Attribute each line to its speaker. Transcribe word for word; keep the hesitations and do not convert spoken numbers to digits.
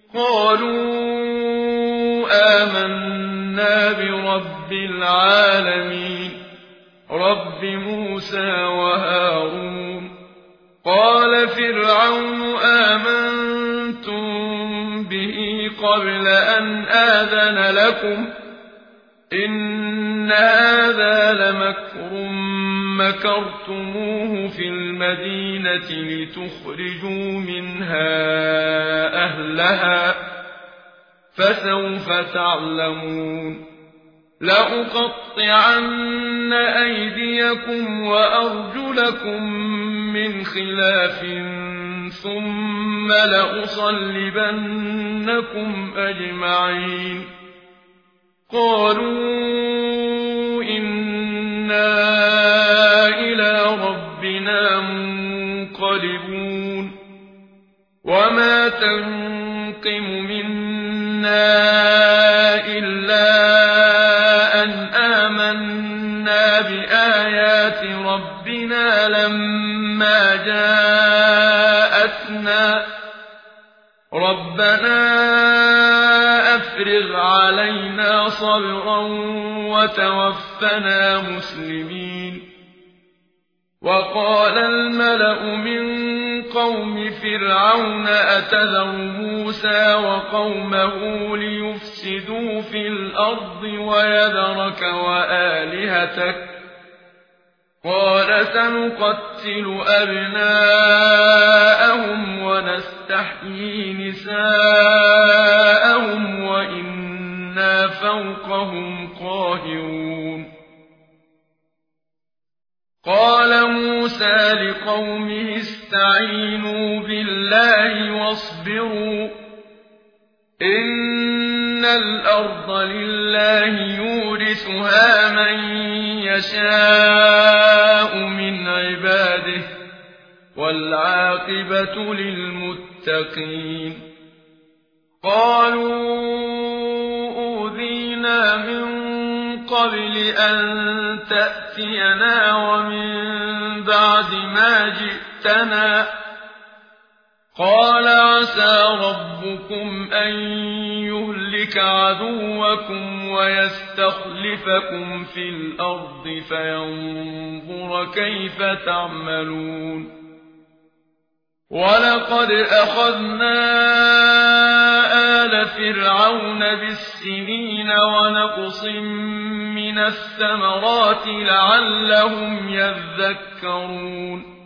Speaker 1: قالوا آمنا برب العالمين رب موسى وهارون. قال فرعون آمنتم به قبل أن آذن لكم إن هذا لمكر مكرتموه في المدينة لتخرجوا منها أهلها فسوف تعلمون. لأقطعن أيديكم وأرجلكم من خلاف ثم لأصلبنكم أجمعين. قالوا إنا إلى ربنا منقلبون. وما تنقم منا إلا أن آمنا بآيات ربنا لما جاءتنا ربنا أفرغ علينا صبرا وتوفنا مسلمين. وقال الملأ من قوم فرعون أتذر موسى وقومه ليفسدوا في الأرض ويذرك وآلهتك قال سنقتل أبناءهم ونستحيي نساءهم وإنا فوقهم قاهرون. قال موسى لقومه استعينوا بالله واصبروا إن الأرض لله يورثها من يشاء من عباده والعاقبة للمتقين. قالوا أوذينا من قبل أن تأتينا ومن بعد ما جئتنا قال عسى ربكم أن يهلك عدوكم ويستخلفكم في الأرض فينظر كيف تعملون. ولقد أخذنا آل فرعون بالسنين ونقص من الثمرات لعلهم يذكرون.